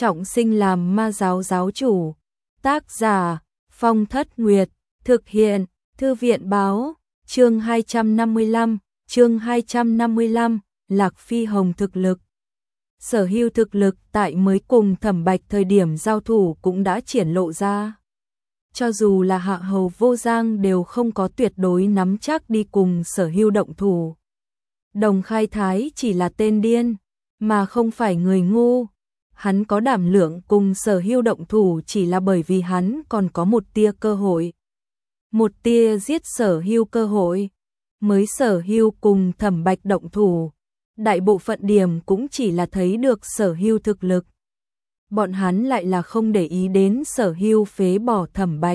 trọng sinh làm ma giáo giáo chủ. Tác giả Phong Thất Nguyệt, thực hiện Thư viện báo. Chương 255, Lạc Phi Hồng thực lực. Sở Hưu thực lực tại mới cùng Thẩm Bạch thời điểm giao thủ cũng đã triển lộ ra. Cho dù là Hạ Hầu Vô Giang đều không có tuyệt đối nắm chắc đi cùng Sở Hưu động thủ. Đồng Khai Thái chỉ là tên điên, mà không phải người ngu. Hắn có đảm lượng cùng Sở Hưu động thủ chỉ là bởi vì hắn còn có một tia cơ hội. Một tia giết Sở Hưu cơ hội. Mới Sở Hưu cùng Thẩm Bạch động thủ, đại bộ phận điểm cũng chỉ là thấy được Sở Hưu thực lực. Bọn hắn lại là không để ý đến Sở Hưu phế bỏ Thẩm Bạch.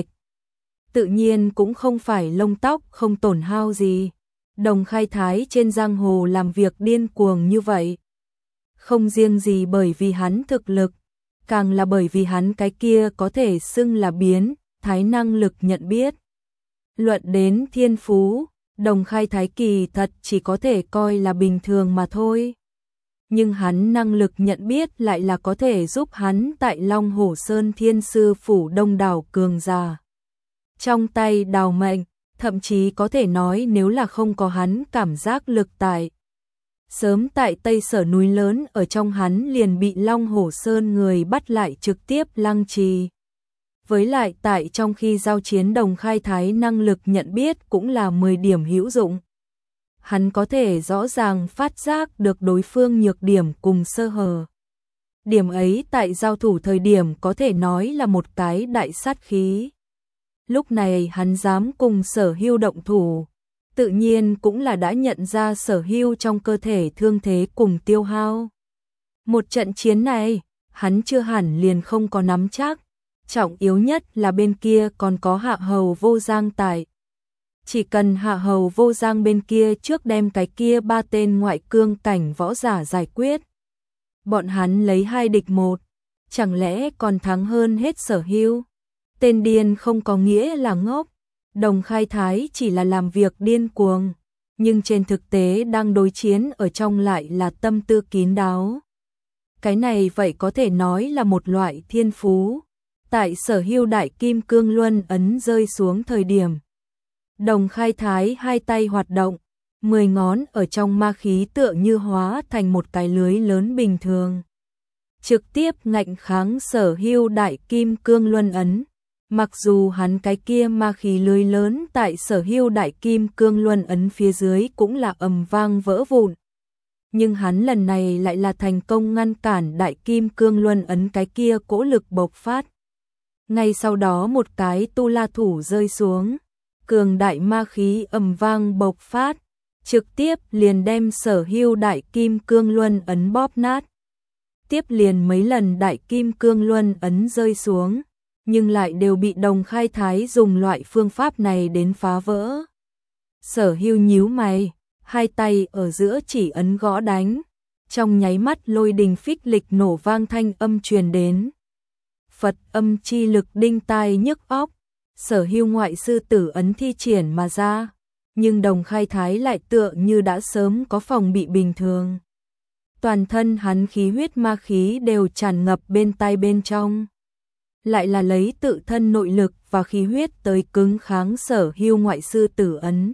Tự nhiên cũng không phải lông tóc không tổn hao gì. Đồng Khai Thái trên giang hồ làm việc điên cuồng như vậy. Không riêng gì bởi vì hắn thực lực, càng là bởi vì hắn cái kia có thể xưng là biến thái năng lực nhận biết. Luận đến thiên phú, Đồng Khai Thái kỳ thật chỉ có thể coi là bình thường mà thôi. Nhưng hắn năng lực nhận biết lại là có thể giúp hắn tại Long Hổ Sơn Thiên Sư Phủ đông đảo cường giả trong tay đào mệnh, thậm chí có thể nói nếu là không có hắn cảm giác lực tại. Sớm tại Tây Sở núi lớn ở trong hắn liền bị Long Hổ Sơn người bắt lại trực tiếp lăng trì. Với lại tại trong khi giao chiến Đồng Khai Thái năng lực nhận biết cũng là 10 điểm hữu dụng. Hắn có thể rõ ràng phát giác được đối phương nhược điểm cùng sơ hở. Điểm ấy tại giao thủ thời điểm có thể nói là một cái đại sát khí. Lúc này hắn dám cùng Sở Hưu động thủ, tự nhiên cũng là đã nhận ra Sở Hưu trong cơ thể thương thế cùng tiêu hao. Một trận chiến này, hắn chưa hẳn liền không có nắm chắc. Trọng yếu nhất là bên kia còn có Hạ Hầu Vô Giang tại. Chỉ cần Hạ Hầu Vô Giang bên kia trước đem cái kia 3 tên ngoại cương cảnh võ giả giải quyết. Bọn hắn lấy 2 địch 1, chẳng lẽ còn thắng hơn hết Sở Hưu? Tên điên không có nghĩa là ngốc. Đồng Khai Thái chỉ là làm việc điên cuồng, nhưng trên thực tế đang đối chiến ở trong lại là tâm tư kín đáo. Cái này vậy có thể nói là một loại thiên phú. Tại Sở Hưu đại kim cương luân ấn rơi xuống thời điểm, Đồng Khai Thái 2 tay hoạt động, 10 ngón ở trong ma khí tựa như hóa thành một cái lưới lớn bình thường. Trực tiếp ngạnh kháng Sở Hưu đại kim cương luân ấn. Mặc dù hắn cái kia ma khí lưới lớn tại Sở Hưu đại kim cương luân ấn phía dưới cũng là ầm vang vỡ vụn. Nhưng hắn lần này lại là thành công ngăn cản đại kim cương luân ấn cái kia cỗ lực bộc phát. Ngay sau đó một cái tu la thủ rơi xuống, cường đại ma khí ầm vang bộc phát, trực tiếp liền đem Sở Hưu đại kim cương luân ấn bóp nát. Tiếp liền mấy lần đại kim cương luân ấn rơi xuống, nhưng lại đều bị Đồng Khai Thái dùng loại phương pháp này đến phá vỡ. Sở Hưu nhíu mày, 2 tay ở giữa chỉ ấn gõ đánh, trong nháy mắt lôi đình phích lịch nổ vang thanh âm truyền đến. Phật âm chi lực đinh tai nhức óc, Sở Hưu ngoại sư tử ấn thi triển mà ra, nhưng Đồng Khai Thái lại tựa như đã sớm có phòng bị bình thường. Toàn thân hắn khí huyết ma khí đều tràn ngập bên tai bên trong. Lại là lấy tự thân nội lực và khí huyết tới cứng kháng Sở Hưu ngoại sư tử ấn.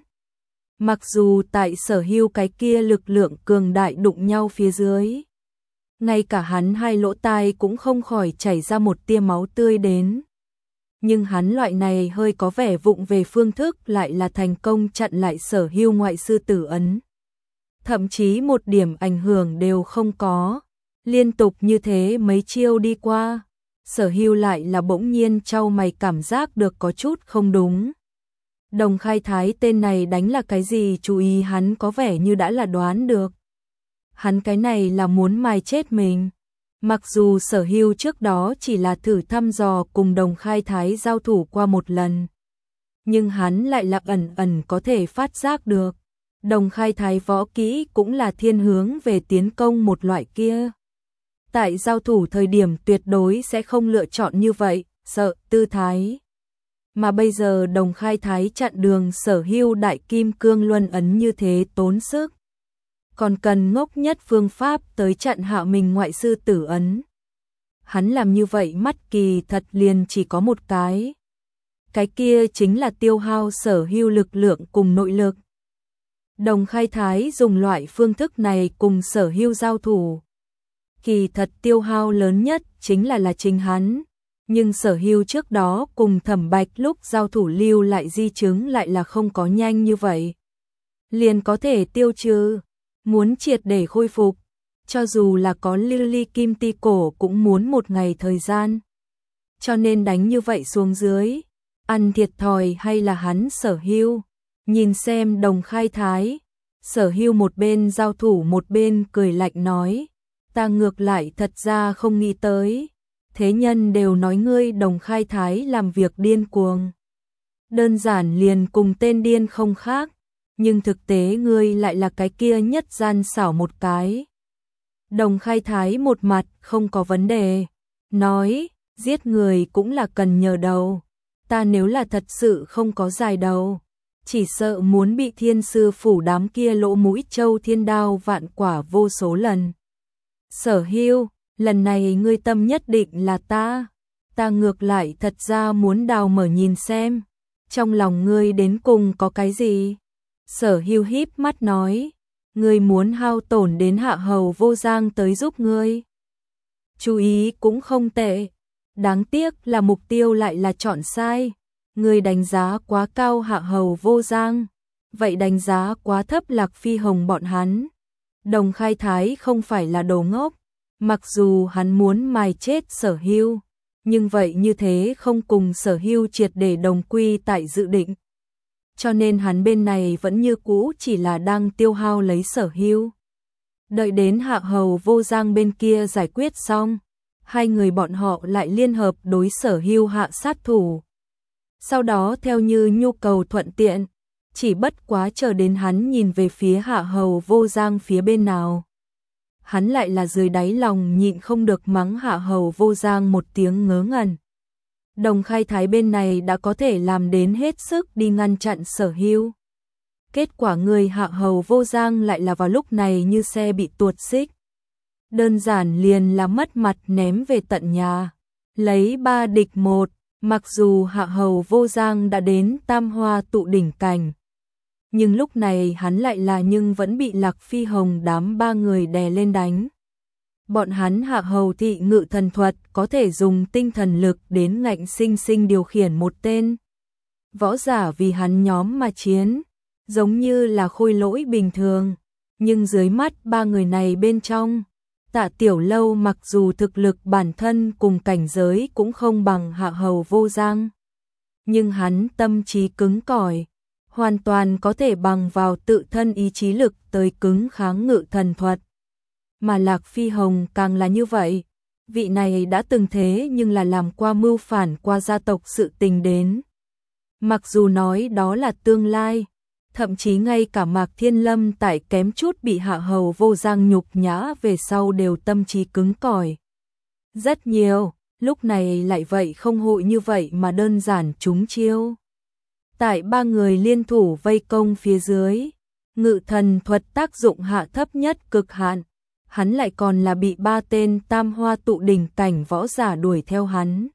Mặc dù tại Sở Hưu cái kia lực lượng cường đại đụng nhau phía dưới, ngay cả hắn 2 lỗ tai cũng không khỏi chảy ra một tia máu tươi đến. Nhưng hắn loại này hơi có vẻ vụng về phương thức lại là thành công chặn lại Sở Hưu ngoại sư tử ấn. Thậm chí một điểm ảnh hưởng đều không có. Liên tục như thế mấy chiêu đi qua, Sở Hưu lại là bỗng nhiên chau mày cảm giác được có chút không đúng. Đồng Khai Thái tên này đánh là cái gì, chú ý hắn có vẻ như đã là đoán được. Hắn cái này là muốn mài chết mình. Mặc dù Sở Hưu trước đó chỉ là thử thăm dò cùng Đồng Khai Thái giao thủ qua một lần, nhưng hắn lại là ẩn ẩn có thể phát giác được. Đồng Khai Thái võ kỹ cũng là thiên hướng về tiến công một loại kia. Tại giao thủ thời điểm tuyệt đối sẽ không lựa chọn như vậy, sợ tư thái. Mà bây giờ Đồng Khai Thái chặn đường Sở Hưu đại kim cương luân ấn như thế tốn sức. Còn cần ngốc nhất phương pháp tới chặn Hạ mình ngoại sư tử ấn. hắn làm như vậy mắt kỳ thật liền chỉ có một cái kia chính là tiêu hao sở hữu lực lượng cùng nội lực. Đồng Khai Thái dùng loại phương thức này cùng sở hữu giao thủ. Kỳ thật tiêu hao lớn nhất chính là chính hắn, nhưng sở hữu trước đó cùng Thẩm Bạch lúc giao thủ lưu lại di chứng lại là không có nhanh như vậy. Liền có thể tiêu trừ, muốn triệt để khôi phục, cho dù là có lưu ly kim ti cổ cũng muốn một ngày thời gian. Cho nên đánh như vậy xuống dưới, ăn thiệt thòi hay là hắn sở hữu. Nhìn xem Đồng Khai Thái, sở hữu một bên giao thủ một bên cười lạnh nói, ta ngược lại thật ra không nghĩ tới, thế nhân đều nói ngươi Đồng Khai Thái làm việc điên cuồng. Đơn giản liền cùng tên điên không khác, nhưng thực tế ngươi lại là cái kia nhất gian xảo một cái. Đồng Khai Thái một mặt không có vấn đề, nói, giết người cũng là cần nhờ đầu, ta nếu là thật sự không có dài đầu, chỉ sợ muốn bị Thiên Sư phủ đám kia lỗ mũi châu thiên đao vạn quả vô số lần. Sở hữu, lần này ngươi tâm nhất định là ta ngược lại thật ra muốn đào mở nhìn xem, trong lòng ngươi đến cùng có cái gì. Sở hữu híp mắt nói, ngươi muốn hao tổn đến Hạ Hầu Vô Giang tới giúp ngươi. Chú ý cũng không tệ, đáng tiếc là mục tiêu lại là chọn sai. Ngươi đánh giá quá cao Hạ Hầu Vô Giang, vậy đánh giá quá thấp Lạc Phi Hồng bọn hắn. Đồng Khai Thái không phải là đồ ngốc, mặc dù hắn muốn mài chết Sở hữu, nhưng vậy như thế không cùng Sở hữu triệt để đồng quy tại dự định. Cho nên hắn bên này vẫn như cũ chỉ là đang tiêu hao lấy Sở hữu. Đợi đến Hạ Hầu Vô Giang bên kia giải quyết xong, hai người bọn họ lại liên hợp đối Sở hữu hạ sát thủ. Sau đó theo như nhu cầu thuận tiện, chỉ bất quá chờ đến hắn nhìn về phía Hạ Hầu Vô Giang phía bên nào. Hắn lại là dưới đáy lòng nhịn không được mắng Hạ Hầu Vô Giang một tiếng ngớ ngẩn. Đồng Khai Thái bên này đã có thể làm đến hết sức đi ngăn chặn Sở hữu. Kết quả người Hạ Hầu Vô Giang lại là vào lúc này như xe bị tuột xích. Đơn giản liền là mất mặt ném về tận nhà. Lấy 3 địch 1, mặc dù Hạ Hầu Vô Giang đã đến tam hoa tụ đỉnh cảnh. Nhưng lúc này hắn lại là nhưng vẫn bị Lạc Phi Hồng đám 3 người đè lên đánh. Bọn hắn Hạ Hầu thị ngự thần thuật có thể dùng tinh thần lực đến ngạnh sinh sinh điều khiển một tên võ giả vì hắn nhóm mà chiến, giống như là khôi lỗi bình thường. Nhưng dưới mắt 3 người này bên trong, Tạ Tiểu Lâu mặc dù thực lực bản thân cùng cảnh giới cũng không bằng Hạ Hầu Vô Giang, nhưng hắn tâm trí cứng cỏi, hoàn toàn có thể bằng vào tự thân ý chí lực tới cứng kháng ngự thần thuật. Mà Lạc Phi Hồng càng là như vậy, vị này đã từng thế nhưng là làm qua mưu phản qua gia tộc sự tình đến. Mặc dù nói đó là tương lai, thậm chí ngay cả Mạc Thiên Lâm tại kém chút bị Hạ Hầu Vô Giang nhục nhã về sau đều tâm trí cứng cỏi. Rất nhiều, lúc này lại vậy không hội như vậy mà đơn giản trúng chiêu. Tại 3 người liên thủ vây công phía dưới, ngự thần thuật tác dụng hạ thấp nhất cực hạn, hắn lại còn là bị 3 tên tam hoa tụ đỉnh cảnh võ giả đuổi theo hắn.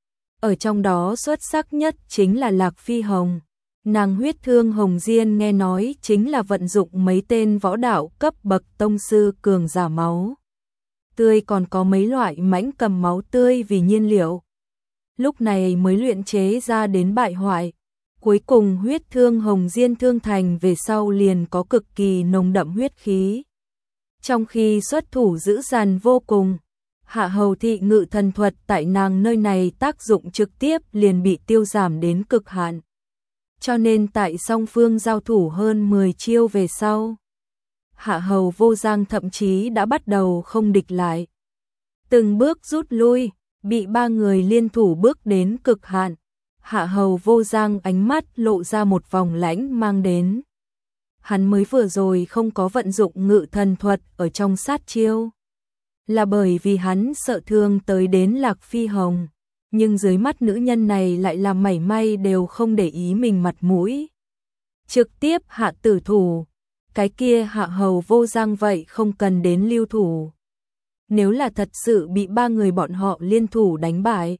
Ở trong đó xuất sắc nhất chính là Lạc Phi Hồng. Nàng Huyết Thương Hồng Diên nghe nói chính là vận dụng mấy tên võ đạo cấp bậc tông sư cường giả máu tươi, còn có mấy loại mãnh cầm máu tươi vì nhiên liệu. Lúc này mới luyện chế ra đến bại hoại. Cuối cùng Huyết Thương Hồng Diên thương thành về sau liền có cực kỳ nồng đậm huyết khí. Trong khi xuất thủ dữ dằn vô cùng, Hạ Hầu thị ngự thần thuật tại nàng nơi này tác dụng trực tiếp liền bị tiêu giảm đến cực hạn. Cho nên tại song phương giao thủ hơn 10 chiêu về sau, Hạ Hầu Vô Giang thậm chí đã bắt đầu không địch lại. Từng bước rút lui, bị 3 người liên thủ bước đến cực hạn. Hạ Hầu Vô Giang ánh mắt lộ ra một vòng lãnh mang đến. Hắn mới vừa rồi không có vận dụng ngự thần thuật ở trong sát chiêu, là bởi vì hắn sợ thương tới đến Lạc Phi Hồng. Nhưng dưới mắt nữ nhân này lại là mảy may đều không để ý mình mặt mũi. Trực tiếp hạ tử thủ, cái kia Hạ Hầu Vô Giang vậy không cần đến lưu thủ. Nếu là thật sự bị ba người bọn họ liên thủ đánh bại,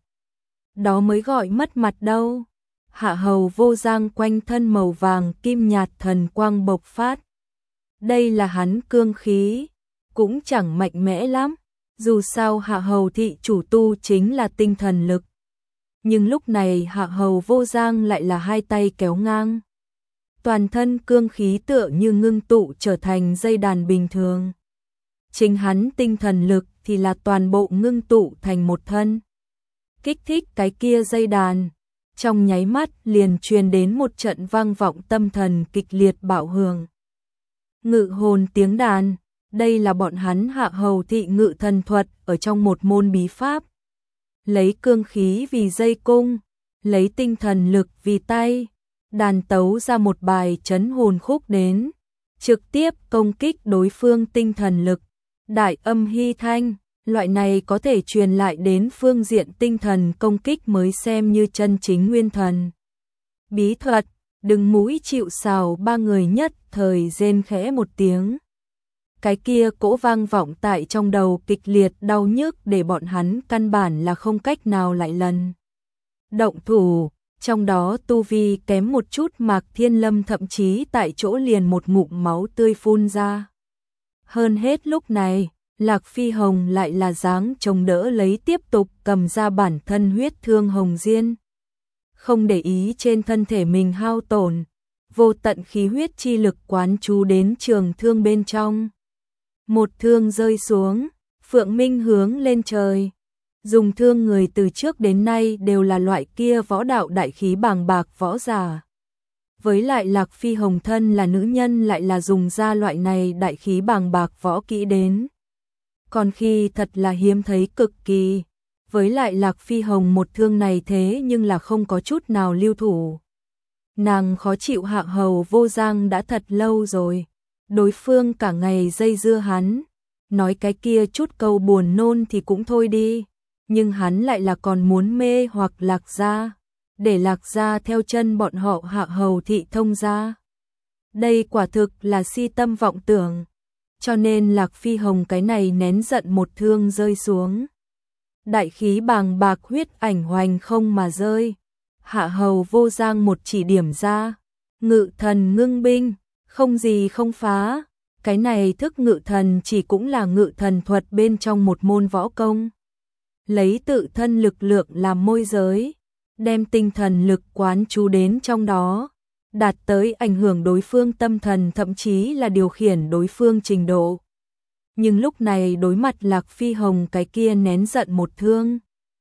đó mới gọi mất mặt đâu. Hạ Hầu Vô Giang quanh thân màu vàng kim nhạt thần quang bộc phát. Đây là hắn cương khí, cũng chẳng mạnh mẽ lắm. Dù sao Hạ Hầu thị chủ tu chính là tinh thần lực. Nhưng lúc này Hạ Hầu Vô Giang lại là hai tay kéo ngang. Toàn thân cương khí tựa như ngưng tụ trở thành dây đàn bình thường. Chính hắn tinh thần lực thì là toàn bộ ngưng tụ thành một thân. Kích thích cái kia dây đàn, trong nháy mắt liền truyền đến một trận vang vọng tâm thần kịch liệt bạo hưởng. Ngự hồn tiếng đàn, đây là bọn hắn Hạ Hầu thị ngự thần thuật ở trong một môn bí pháp. Lấy cương khí vì dây cung, lấy tinh thần lực vì tay, đàn tấu ra một bài trấn hồn khúc đến, trực tiếp công kích đối phương tinh thần lực. Đại âm hy thanh, loại này có thể truyền lại đến phương diện tinh thần công kích mới xem như chân chính nguyên thần. Bí thuật, đừng mũi chịu sào, ba người nhất thời rên khẽ một tiếng. Cái kia cỗ vang vọng tại trong đầu kịch liệt đau nhức để bọn hắn căn bản là không cách nào lại lần động thủ, trong đó tu vi kém một chút Mạc Thiên Lâm thậm chí tại chỗ liền một ngụm máu tươi phun ra. Hơn hết lúc này, Lạc Phi Hồng lại là dáng chống đỡ lấy tiếp tục cầm ra bản thân huyết thương hồng diên. Không để ý trên thân thể mình hao tổn, vô tận khí huyết chi lực quán chú đến trường thương bên trong. Một thương rơi xuống, phượng minh hướng lên trời. Dùng thương người từ trước đến nay đều là loại kia võ đạo đại khí bàng bạc võ giả. Với lại Lạc Phi Hồng thân là nữ nhân lại là dùng ra loại này đại khí bàng bạc võ kỹ đến. Còn khi thật là hiếm thấy cực kỳ. Với lại Lạc Phi Hồng một thương này thế nhưng là không có chút nào lưu thủ. Nàng khó chịu Hạ Hầu Vô Giang đã thật lâu rồi. Đối phương cả ngày dây dưa hắn. Nói cái kia chút câu buồn nôn thì cũng thôi đi. Nhưng hắn lại là còn muốn mê hoặc Lạc gia. Để Lạc gia theo chân bọn họ Hạ Hầu thị thông gia. Đây quả thực là si tâm vọng tưởng. Cho nên Lạc Phi Hồng cái này nén giận một thương rơi xuống. Đại khí bàng bạc huyết ảnh hoành không mà rơi. Hạ Hầu Vô Giang một chỉ điểm ra. Ngự thần ngưng binh, không gì không phá. Cái này thức ngự thần chỉ cũng là ngự thần thuật bên trong một môn võ công. Lấy tự thân lực lượng làm môi giới, đem tinh thần lực quán chú đến trong đó, đạt tới ảnh hưởng đối phương tâm thần thậm chí là điều khiển đối phương trình độ. Nhưng lúc này đối mặt Lạc Phi Hồng cái kia nén giận một thương.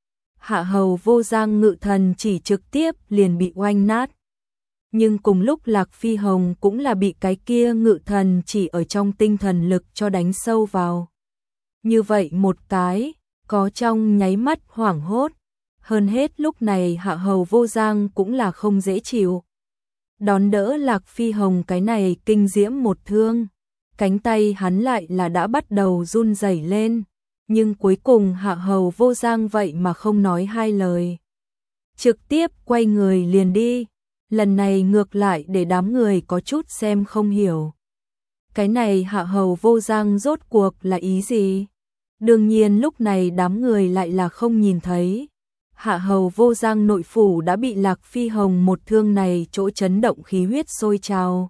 Hạ Hầu Vô Giang ngự thần chỉ trực tiếp liền bị oanh nát. Nhưng cùng lúc Lạc Phi Hồng cũng là bị cái kia ngự thần chỉ ở trong tinh thần lực cho đánh sâu vào. Như vậy một cái, có trong nháy mắt hoảng hốt. Hơn hết lúc này Hạ Hầu Vô Giang cũng là không dễ chịu. Đón đỡ Lạc Phi Hồng cái này kinh diễm một thương. Cánh tay hắn lại là đã bắt đầu run rẩy lên. Nhưng cuối cùng Hạ Hầu Vô Giang vậy mà không nói hai lời. Trực tiếp quay người liền đi. Lần này ngược lại để đám người có chút xem không hiểu. Cái này Hạ Hầu Vô Giang rốt cuộc là ý gì? Đương nhiên lúc này đám người lại là không nhìn thấy. Hạ Hầu Vô Giang nội phủ đã bị Lạc Phi Hồng một thương này chỗ chấn động khí huyết sôi trào.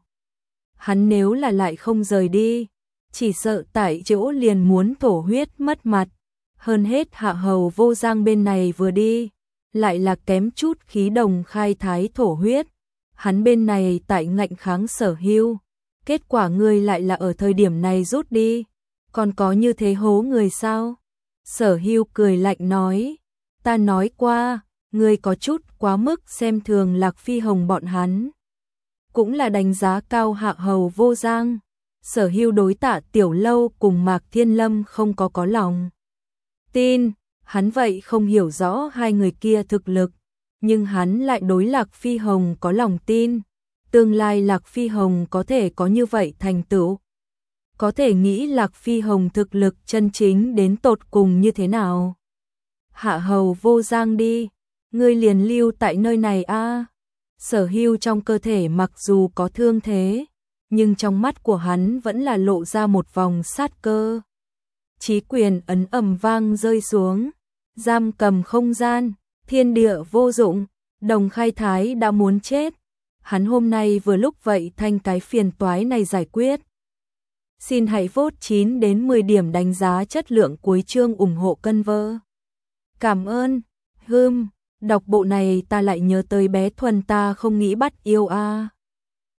Hắn nếu là lại không rời đi, chỉ sợ tại chỗ liền muốn thổ huyết mất mặt. Hơn hết Hạ Hầu Vô Giang bên này vừa đi, lại là kém chút khí đồng khai thái thổ huyết. Hắn bên này tại ngạnh kháng Sở Hưu, kết quả ngươi lại là ở thời điểm này rút đi, còn có như thế hố người sao? Sở Hưu cười lạnh nói, ta nói qua, ngươi có chút quá mức xem thường Lạc Phi Hồng bọn hắn. Cũng là đánh giá cao Hạ Hầu Vô Giang. Sở Hưu đối Tạ Tiểu Lâu cùng Mạc Thiên Lâm không có lòng tin, hắn vậy không hiểu rõ hai người kia thực lực, nhưng hắn lại đối Lạc Phi Hồng có lòng tin. Tương lai Lạc Phi Hồng có thể có như vậy thành tựu. Có thể nghĩ Lạc Phi Hồng thực lực chân chính đến tột cùng như thế nào. Hạ Hầu Vô Giang đi, ngươi liền lưu tại nơi này a. Sở Hưu trong cơ thể mặc dù có thương thế, nhưng trong mắt của hắn vẫn là lộ ra một vòng sát cơ. Chí quyền ấn ầm vang rơi xuống, giam cầm không gian, thiên địa vô dụng, Đồng Khai Thái đã muốn chết. Hắn hôm nay vừa lúc vậy thanh cái phiền toái này giải quyết. Xin hãy vote 9 đến 10 điểm đánh giá chất lượng cuối chương ủng hộ cân vơ. Cảm ơn. Đọc bộ này ta lại nhớ tới bé Thuần ta không nghĩ bắt yêu a.